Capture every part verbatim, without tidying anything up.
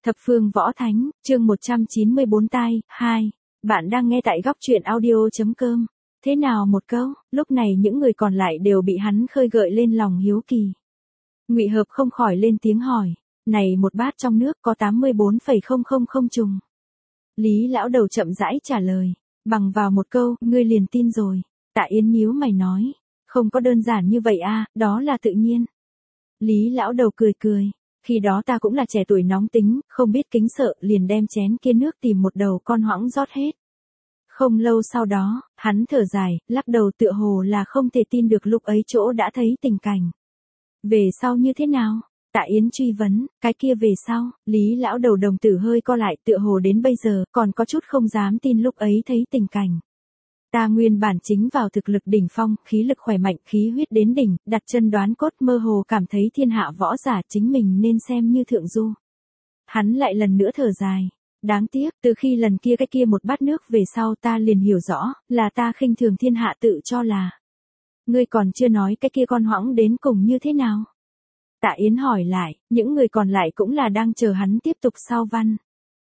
Thập phương võ thánh, chương một trăm chín mươi bốn tai, hai. Bạn đang nghe tại góc truyện audio.com. Thế nào một câu, lúc này những người còn lại đều bị hắn khơi gợi lên lòng hiếu kỳ. Ngụy Hợp không khỏi lên tiếng hỏi, này một bát trong nước có tám mươi bốn phẩy không không không trùng. Lý lão đầu chậm rãi trả lời, bằng vào một câu, ngươi liền tin rồi. Tạ Yến nhíu mày nói, không có đơn giản như vậy a, đó là tự nhiên. Lý lão đầu cười cười. Khi đó ta cũng là trẻ tuổi nóng tính, không biết kính sợ, liền đem chén kia nước tìm một đầu con hoãng rót hết. Không lâu sau đó, hắn thở dài, lắc đầu tựa hồ là không thể tin được lúc ấy chỗ đã thấy tình cảnh. Về sau như thế nào? Tạ Yến truy vấn, cái kia về sau, Lý lão đầu đồng tử hơi co lại tựa hồ đến bây giờ, còn có chút không dám tin lúc ấy thấy tình cảnh. Ta nguyên bản chính vào thực lực đỉnh phong, khí lực khỏe mạnh, khí huyết đến đỉnh, đặt chân đoán cốt mơ hồ cảm thấy thiên hạ võ giả chính mình nên xem như thượng du. Hắn lại lần nữa thở dài. Đáng tiếc, từ khi lần kia cái kia một bát nước về sau ta liền hiểu rõ, là ta khinh thường thiên hạ tự cho là. Ngươi còn chưa nói cái kia con hoãng đến cùng như thế nào? Tạ Yến hỏi lại, những người còn lại cũng là đang chờ hắn tiếp tục sau văn.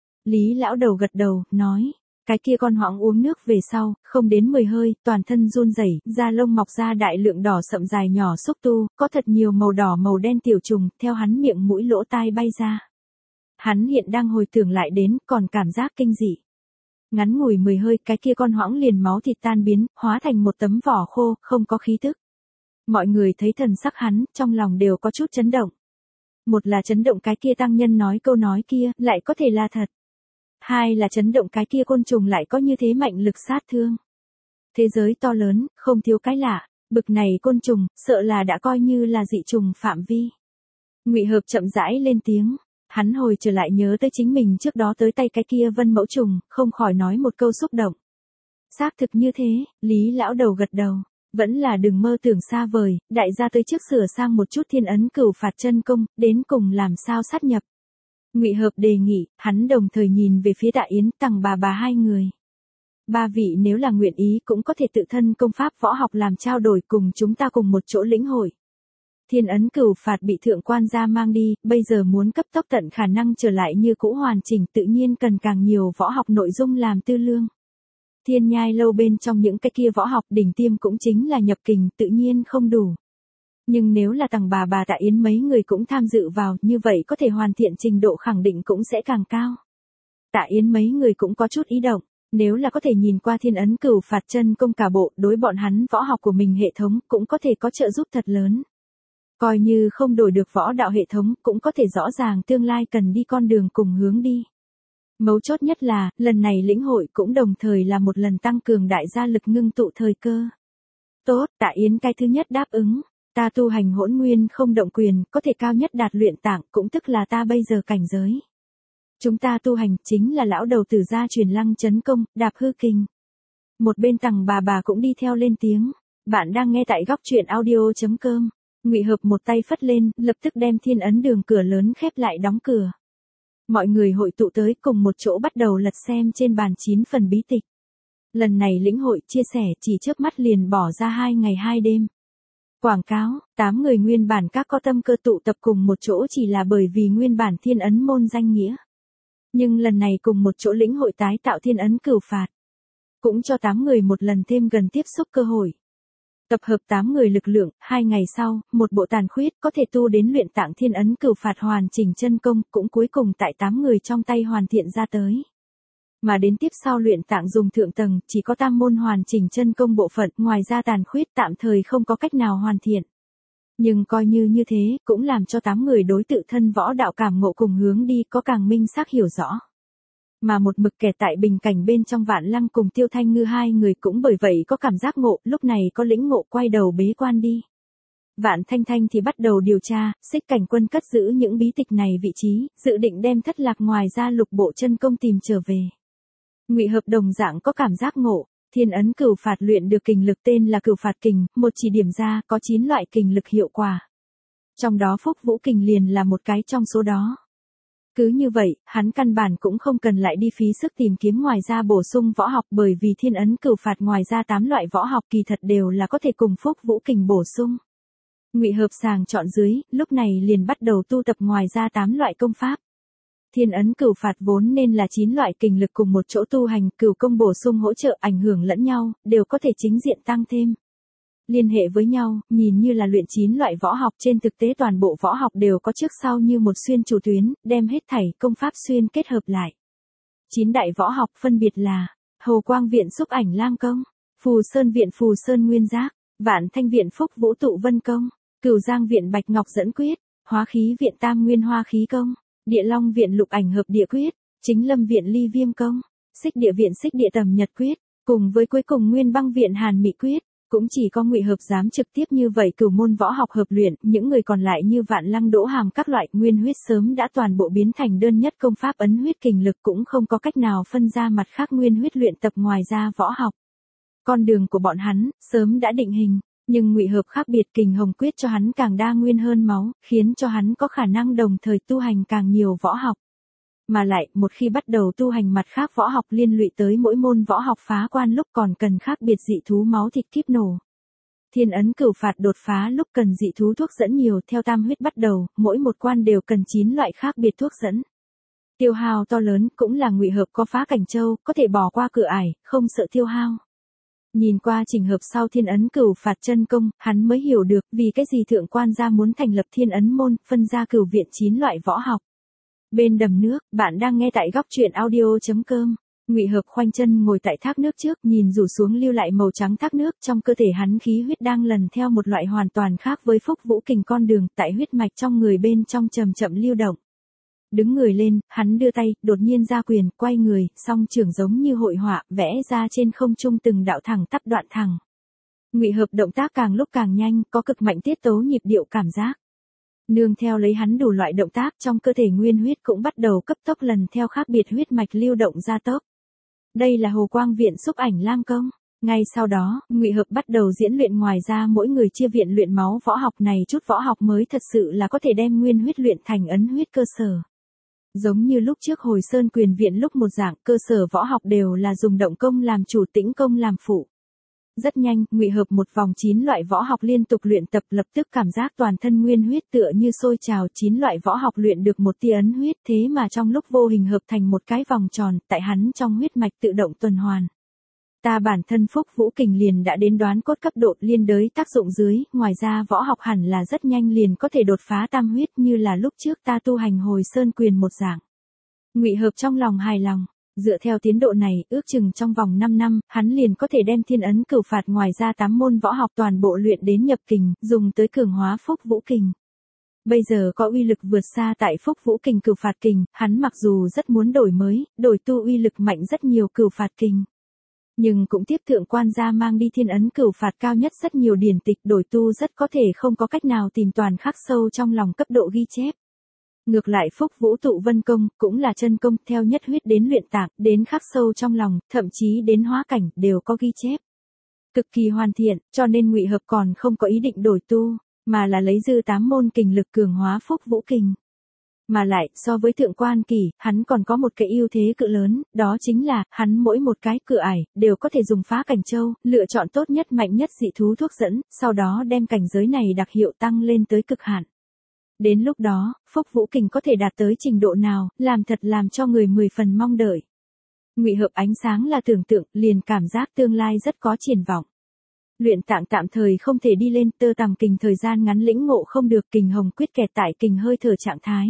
Lý lão đầu gật đầu, nói. Cái kia con hoãng uống nước về sau, không đến mười hơi, toàn thân run rẩy, da lông mọc ra đại lượng đỏ sậm dài nhỏ xúc tu, có thật nhiều màu đỏ màu đen tiểu trùng, theo hắn miệng mũi lỗ tai bay ra. Hắn hiện đang hồi tưởng lại đến, còn cảm giác kinh dị. Ngắn ngủi mười hơi, cái kia con hoãng liền máu thịt tan biến, hóa thành một tấm vỏ khô, không có khí tức. Mọi người thấy thần sắc hắn, trong lòng đều có chút chấn động. Một là chấn động cái kia tăng nhân nói câu nói kia, lại có thể là thật. Hai là chấn động cái kia côn trùng lại có như thế mạnh lực sát thương. Thế giới to lớn, không thiếu cái lạ, bực này côn trùng, sợ là đã coi như là dị trùng phạm vi. Ngụy Hợp chậm rãi lên tiếng, hắn hồi trở lại nhớ tới chính mình trước đó tới tay cái kia vân mẫu trùng, không khỏi nói một câu xúc động. Xác thực như thế, Lý lão đầu gật đầu, vẫn là đừng mơ tưởng xa vời, đại gia tới trước sửa sang một chút thiên ấn cửu phạt chân công, đến cùng làm sao sát nhập. Ngụy Hợp đề nghị, hắn đồng thời nhìn về phía Tạ Yến, Tằng bà bà hai người. Ba vị nếu là nguyện ý cũng có thể tự thân công pháp võ học làm trao đổi cùng chúng ta cùng một chỗ lĩnh hội. Thiên ấn cửu phạt bị thượng quan gia mang đi, bây giờ muốn cấp tốc tận khả năng trở lại như cũ hoàn chỉnh tự nhiên cần càng nhiều võ học nội dung làm tư lương. Thiên nhai lâu bên trong những cái kia võ học đỉnh tiêm cũng chính là nhập kình tự nhiên không đủ. Nhưng nếu là Tằng bà bà Tạ Yến mấy người cũng tham dự vào, như vậy có thể hoàn thiện trình độ khẳng định cũng sẽ càng cao. Tạ Yến mấy người cũng có chút ý động, nếu là có thể nhìn qua thiên ấn cửu phạt chân công cả bộ, đối bọn hắn võ học của mình hệ thống cũng có thể có trợ giúp thật lớn. Coi như không đổi được võ đạo hệ thống, cũng có thể rõ ràng tương lai cần đi con đường cùng hướng đi. Mấu chốt nhất là, lần này lĩnh hội cũng đồng thời là một lần tăng cường đại gia lực ngưng tụ thời cơ. Tốt, Tạ Yến cái thứ nhất đáp ứng. Ta tu hành hỗn nguyên không động quyền, có thể cao nhất đạt luyện tạng, cũng tức là ta bây giờ cảnh giới. Chúng ta tu hành chính là lão đầu tử gia truyền lăng chấn công, đạp hư kình. Một bên Tằng bà bà cũng đi theo lên tiếng. Bạn đang nghe tại góc truyện audio.com. Ngụy Hợp một tay phất lên, lập tức đem thiên ấn đường cửa lớn khép lại đóng cửa. Mọi người hội tụ tới cùng một chỗ bắt đầu lật xem trên bàn chín phần bí tịch. Lần này lĩnh hội chia sẻ chỉ chớp mắt liền bỏ ra hai ngày hai đêm. Quảng cáo, tám người nguyên bản các có tâm cơ tụ tập cùng một chỗ chỉ là bởi vì nguyên bản thiên ấn môn danh nghĩa. Nhưng lần này cùng một chỗ lĩnh hội tái tạo thiên ấn cửu phạt. Cũng cho tám người một lần thêm gần tiếp xúc cơ hội. Tập hợp tám người lực lượng, hai ngày sau, một bộ tàn khuyết có thể tu đến luyện tạng thiên ấn cửu phạt hoàn chỉnh chân công cũng cuối cùng tại tám người trong tay hoàn thiện ra tới. Mà đến tiếp sau luyện tạng dùng thượng tầng, chỉ có tam môn hoàn chỉnh chân công bộ phận, ngoài ra tàn khuyết tạm thời không có cách nào hoàn thiện. Nhưng coi như như thế, cũng làm cho tám người đối tự thân võ đạo cảm ngộ cùng hướng đi có càng minh xác hiểu rõ. Mà một mực kẹt tại bình cảnh bên trong Vạn Lăng cùng Tiêu Thanh Ngư hai người cũng bởi vậy có cảm giác ngộ, lúc này có lĩnh ngộ quay đầu bế quan đi. Vạn Thanh Thanh thì bắt đầu điều tra, Xích Cảnh Quân cất giữ những bí tịch này vị trí, dự định đem thất lạc ngoài ra lục bộ chân công tìm trở về. Ngụy Hợp đồng dạng có cảm giác ngộ, thiên ấn cửu phạt luyện được kình lực tên là cửu phạt kình, một chỉ điểm ra có chín loại kình lực hiệu quả. Trong đó Phúc Vũ kình liền là một cái trong số đó. Cứ như vậy, hắn căn bản cũng không cần lại đi phí sức tìm kiếm ngoài ra bổ sung võ học bởi vì thiên ấn cửu phạt ngoài ra tám loại võ học kỳ thật đều là có thể cùng Phúc Vũ kình bổ sung. Ngụy Hợp sàng chọn dưới, lúc này liền bắt đầu tu tập ngoài ra tám loại công pháp. Thiên ấn cửu phạt vốn nên là chín loại kình lực cùng một chỗ tu hành, cửu công bổ sung hỗ trợ ảnh hưởng lẫn nhau, đều có thể chính diện tăng thêm. Liên hệ với nhau, nhìn như là luyện chín loại võ học, trên thực tế toàn bộ võ học đều có trước sau như một xuyên chủ tuyến, đem hết thảy công pháp xuyên kết hợp lại. Chín đại võ học phân biệt là: Hồ Quang viện xúc ảnh lang công, Phù Sơn viện Phù Sơn nguyên giác, Vạn Thanh viện phúc vũ tụ vân công, Cửu Giang viện bạch ngọc dẫn quyết, Hóa khí viện tam nguyên hoa khí công, Địa Long viện lục ảnh hợp địa quyết, Chính Lâm viện ly viêm công, Xích địa viện xích địa tầm nhật quyết, cùng với cuối cùng Nguyên Băng viện hàn mị quyết. Cũng chỉ có Ngụy Hợp dám trực tiếp như vậy cửu môn võ học hợp luyện, những người còn lại như Vạn Lăng Đỗ Hàm các loại nguyên huyết sớm đã toàn bộ biến thành đơn nhất công pháp ấn huyết kình lực, cũng không có cách nào phân ra mặt khác nguyên huyết luyện tập ngoài ra võ học. Con đường của bọn hắn sớm đã định hình, nhưng Ngụy Hợp khác biệt, Kình Hồng quyết cho hắn càng đa nguyên hơn máu, khiến cho hắn có khả năng đồng thời tu hành càng nhiều võ học. Mà lại, một khi bắt đầu tu hành mặt khác võ học liên lụy tới mỗi môn võ học phá quan lúc còn cần khác biệt dị thú máu thịt kíp nổ. Thiên ấn cửu phạt đột phá lúc cần dị thú thuốc dẫn nhiều, theo tam huyết bắt đầu, mỗi một quan đều cần chín loại khác biệt thuốc dẫn. Tiêu hao to lớn, cũng là Ngụy Hợp có phá cảnh châu, có thể bỏ qua cửa ải, không sợ tiêu hao. Nhìn qua trình hợp sau thiên ấn cửu phạt chân công, hắn mới hiểu được vì cái gì thượng quan gia muốn thành lập thiên ấn môn, phân ra cửu viện chín loại võ học. Bên đầm nước, bạn đang nghe tại góc truyện audio chấm com. Ngụy Hợp khoanh chân ngồi tại thác nước trước, nhìn rủ xuống lưu lại màu trắng thác nước, trong cơ thể hắn khí huyết đang lần theo một loại hoàn toàn khác với phúc vũ kình con đường, tại huyết mạch trong người bên trong chậm chậm lưu động. Đứng người lên, hắn đưa tay, đột nhiên ra quyền, quay người, song trưởng giống như hội họa, vẽ ra trên không trung từng đạo thẳng tắp đoạn thẳng. Ngụy Hợp động tác càng lúc càng nhanh, có cực mạnh tiết tấu nhịp điệu cảm giác. Nương theo lấy hắn đủ loại động tác, trong cơ thể nguyên huyết cũng bắt đầu cấp tốc lần theo khác biệt huyết mạch lưu động ra tốc. Đây là Hồ Quang viện xúc ảnh lang công. Ngay sau đó, Ngụy Hợp bắt đầu diễn luyện, ngoài ra mỗi người chia viện luyện máu võ học này, chút võ học mới thật sự là có thể đem nguyên huyết luyện thành ấn huyết cơ sở. Giống như lúc trước Hồi Sơn quyền viện lúc một dạng, cơ sở võ học đều là dùng động công làm chủ, tĩnh công làm phụ. Rất nhanh, Ngụy Hợp một vòng chín loại võ học liên tục luyện tập, lập tức cảm giác toàn thân nguyên huyết tựa như sôi trào, chín loại võ học luyện được một tia ấn huyết, thế mà trong lúc vô hình hợp thành một cái vòng tròn, tại hắn trong huyết mạch tự động tuần hoàn. Ta bản thân phúc vũ kình liền đã đến đoán cốt cấp độ, liên đới tác dụng dưới, ngoài ra võ học hẳn là rất nhanh liền có thể đột phá tam huyết, như là lúc trước ta tu hành Hồi Sơn quyền một dạng. Ngụy Hợp trong lòng hài lòng. Dựa theo tiến độ này, ước chừng trong vòng năm năm, hắn liền có thể đem thiên ấn cửu phạt ngoài ra tám môn võ học toàn bộ luyện đến nhập kình, dùng tới cường hóa phúc vũ kình. Bây giờ có uy lực vượt xa tại phúc vũ kình cửu phạt kình, hắn mặc dù rất muốn đổi mới, đổi tu uy lực mạnh rất nhiều cửu phạt kình. Nhưng cũng tiếp thượng quan gia mang đi thiên ấn cửu phạt cao nhất rất nhiều điển tịch, đổi tu rất có thể không có cách nào tìm toàn khắc sâu trong lòng cấp độ ghi chép. Ngược lại phúc vũ tụ vân công, cũng là chân công, theo nhất huyết đến luyện tạng, đến khắc sâu trong lòng, thậm chí đến hóa cảnh, đều có ghi chép. Cực kỳ hoàn thiện, cho nên Ngụy Hợp còn không có ý định đổi tu, mà là lấy dư tám môn kình lực cường hóa phúc vũ kình. Mà lại, so với thượng quan kỳ, hắn còn có một cái ưu thế cự lớn, đó chính là, hắn mỗi một cái cửa ải, đều có thể dùng phá cảnh châu, lựa chọn tốt nhất mạnh nhất dị thú thuốc dẫn, sau đó đem cảnh giới này đặc hiệu tăng lên tới cực hạn. Đến lúc đó, phúc vũ kình có thể đạt tới trình độ nào, làm thật làm cho người mười phần mong đợi. Ngụy Hợp ánh sáng là tưởng tượng, liền cảm giác tương lai rất có triển vọng. Luyện tạng tạm thời không thể đi lên, tơ tằm kình thời gian ngắn lĩnh ngộ không được, Kình Hồng quyết kẹt tại kình hơi thở trạng thái.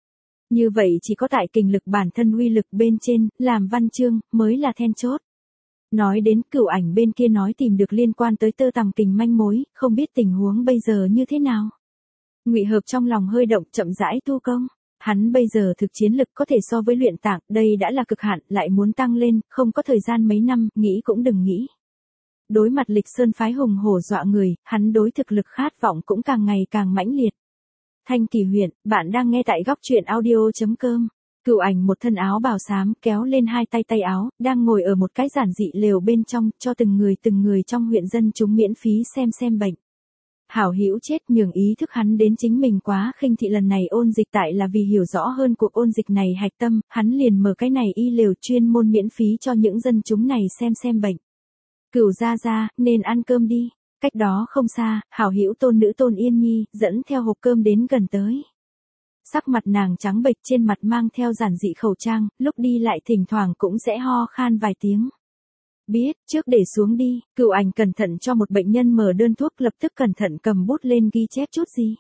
Như vậy chỉ có tại kình lực bản thân uy lực bên trên, làm văn chương, mới là then chốt. Nói đến Cửu Ảnh bên kia nói tìm được liên quan tới tơ tằm kình manh mối, không biết tình huống bây giờ như thế nào. Ngụy Hợp trong lòng hơi động, chậm rãi tu công. Hắn bây giờ thực chiến lực có thể so với luyện tạng, đây đã là cực hạn, lại muốn tăng lên, không có thời gian mấy năm, nghĩ cũng đừng nghĩ. Đối mặt Lịch Sơn phái hùng hổ dọa người, hắn đối thực lực khát vọng cũng càng ngày càng mãnh liệt. Thanh Kỳ huyện, bạn đang nghe tại góc truyện audio chấm com. Cửu Ảnh một thân áo bào xám, kéo lên hai tay tay áo, đang ngồi ở một cái giản dị lều bên trong, cho từng người từng người trong huyện dân chúng miễn phí xem xem bệnh. Hảo hữu chết, nhường ý thức hắn đến chính mình quá khinh thị, lần này ôn dịch tại là vì hiểu rõ hơn cuộc ôn dịch này hạch tâm, hắn liền mở cái này y lều chuyên môn miễn phí cho những dân chúng này xem xem bệnh. Cửu gia gia, nên ăn cơm đi. Cách đó không xa, hảo hữu tôn nữ Tôn Yên Nhi, dẫn theo hộp cơm đến gần tới. Sắc mặt nàng trắng bệch, trên mặt mang theo giản dị khẩu trang, lúc đi lại thỉnh thoảng cũng sẽ ho khan vài tiếng. Biết, trước để xuống đi, Cửu Ảnh cẩn thận cho một bệnh nhân mở đơn thuốc, lập tức cẩn thận cầm bút lên ghi chép chút gì.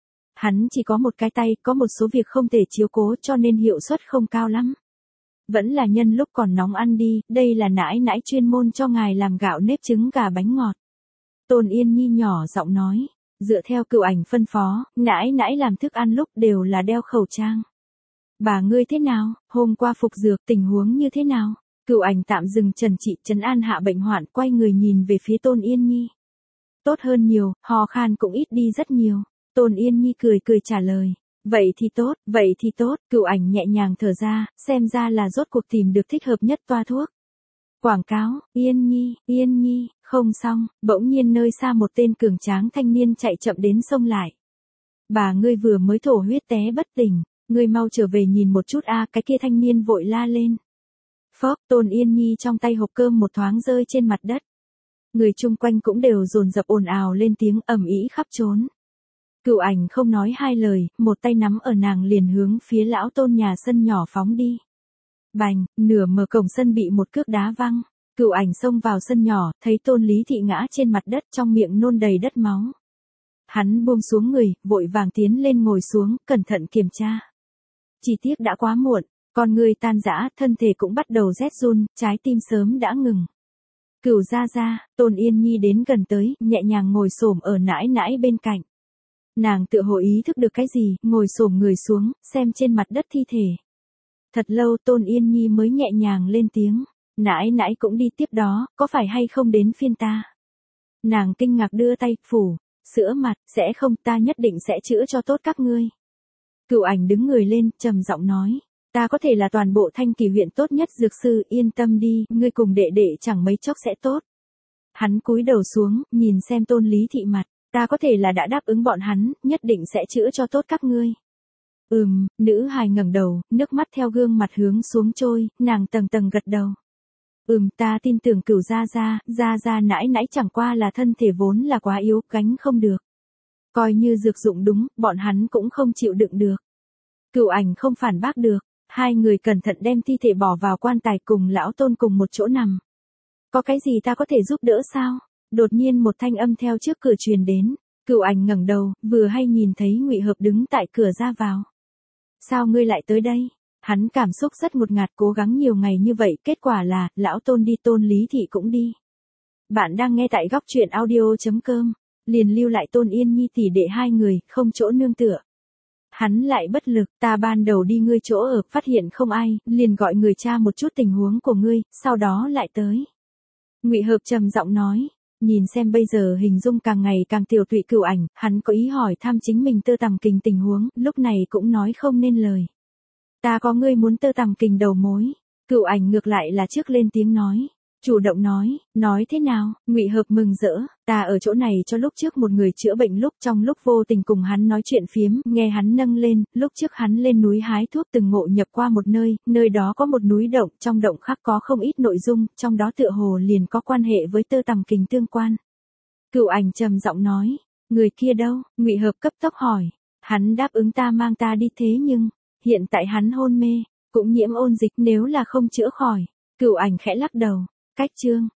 Hắn chỉ có một cái tay, có một số việc không thể chiếu cố cho nên hiệu suất không cao lắm. Vẫn là nhân lúc còn nóng ăn đi, đây là nãi nãi chuyên môn cho ngài làm gạo nếp trứng gà bánh ngọt. Tôn Yên Nhi nhỏ giọng nói, dựa theo Cửu Ảnh phân phó, nãi nãi làm thức ăn lúc đều là đeo khẩu trang. Bà ngươi thế nào, hôm qua phục dược tình huống như thế nào? Cửu Ảnh tạm dừng trần trị trấn an hạ bệnh hoạn, quay người nhìn về phía Tôn Yên Nhi. Tốt hơn nhiều, ho khan cũng ít đi rất nhiều. Tôn Yên Nhi cười cười trả lời. Vậy thì tốt, vậy thì tốt, Cửu Ảnh nhẹ nhàng thở ra, xem ra là rốt cuộc tìm được thích hợp nhất toa thuốc. Quảng cáo, Yên Nhi, Yên Nhi, không xong, bỗng nhiên nơi xa một tên cường tráng thanh niên chạy chậm đến xông lại. Bà ngươi vừa mới thổ huyết té bất tỉnh, ngươi mau trở về nhìn một chút a, cái kia thanh niên vội la lên. Phốc, Tôn Yên Nhi trong tay hộp cơm một thoáng rơi trên mặt đất. Người chung quanh cũng đều dồn dập ồn ào lên tiếng ầm ĩ khắp trốn. Cửu Ảnh không nói hai lời, một tay nắm ở nàng liền hướng phía lão Tôn nhà sân nhỏ phóng đi. Bành, nửa mở cổng sân bị một cước đá văng. Cửu Ảnh xông vào sân nhỏ, thấy Tôn Lý Thị ngã trên mặt đất, trong miệng nôn đầy đất máu. Hắn buông xuống người, vội vàng tiến lên ngồi xuống, cẩn thận kiểm tra. Chỉ tiếc đã quá muộn, con người tan rã, thân thể cũng bắt đầu rét run, trái tim sớm đã ngừng. Cửu gia gia, Tôn Yên Nhi đến gần tới, nhẹ nhàng ngồi xổm ở nãi nãi bên cạnh. Nàng tựa hồ ý thức được cái gì, ngồi xổm người xuống, xem trên mặt đất thi thể. Thật lâu Tôn Yên Nhi mới nhẹ nhàng lên tiếng, nãi nãi cũng đi tiếp đó, có phải hay không đến phiên ta? Nàng kinh ngạc đưa tay, phủ, sữa mặt, sẽ không, ta nhất định sẽ chữa cho tốt các ngươi. Cửu Ảnh đứng người lên, trầm giọng nói, ta có thể là toàn bộ Thanh Kỳ huyện tốt nhất dược sư, yên tâm đi, ngươi cùng đệ đệ chẳng mấy chốc sẽ tốt. Hắn cúi đầu xuống, nhìn xem Tôn Lý Thị mặt, ta có thể là đã đáp ứng bọn hắn, nhất định sẽ chữa cho tốt các ngươi. Ừm, nữ hài ngẩng đầu, nước mắt theo gương mặt hướng xuống trôi, nàng tầng tầng gật đầu. Ừm, ta tin tưởng Cửu gia gia, gia gia nãi nãi chẳng qua là thân thể vốn là quá yếu, gánh không được. Coi như dược dụng đúng, bọn hắn cũng không chịu đựng được. Cửu Ảnh không phản bác được, hai người cẩn thận đem thi thể bỏ vào quan tài cùng lão Tôn cùng một chỗ nằm. Có cái gì ta có thể giúp đỡ sao? Đột nhiên một thanh âm theo trước cửa truyền đến, Cửu Ảnh ngẩng đầu, vừa hay nhìn thấy Ngụy Hợp đứng tại cửa ra vào. Sao ngươi lại tới đây? Hắn cảm xúc rất ngột ngạt, cố gắng nhiều ngày như vậy, kết quả là, lão Tôn đi, Tôn Lý Thị cũng đi. Bạn đang nghe tại góc truyện audio chấm com, liền lưu lại Tôn Yên Nhi tỷ đệ hai người, không chỗ nương tựa. Hắn lại bất lực, ta ban đầu đi ngươi chỗ ở, phát hiện không ai, liền gọi người tra một chút tình huống của ngươi, sau đó lại tới. Ngụy Hợp trầm giọng nói, nhìn xem bây giờ hình dung càng ngày càng tiểu tụy Cửu Ảnh, hắn có ý hỏi thăm chính mình tơ tằm kình tình huống, lúc này cũng nói không nên lời. Ta có ngươi muốn tơ tằm kình đầu mối. Cửu Ảnh ngược lại là trước lên tiếng nói. Chủ động nói, nói thế nào, Ngụy Hợp mừng rỡ, ta ở chỗ này cho lúc trước một người chữa bệnh, lúc trong lúc vô tình cùng hắn nói chuyện phiếm, nghe hắn nâng lên, lúc trước hắn lên núi hái thuốc từng ngộ nhập qua một nơi, nơi đó có một núi động, trong động khác có không ít nội dung, trong đó tựa hồ liền có quan hệ với tơ tằm kình tương quan. Cửu Ảnh trầm giọng nói, người kia đâu? Ngụy Hợp cấp tốc hỏi, hắn đáp ứng ta mang ta đi, thế nhưng, hiện tại hắn hôn mê, cũng nhiễm ôn dịch, nếu là không chữa khỏi. Cửu Ảnh khẽ lắc đầu. Cách chương,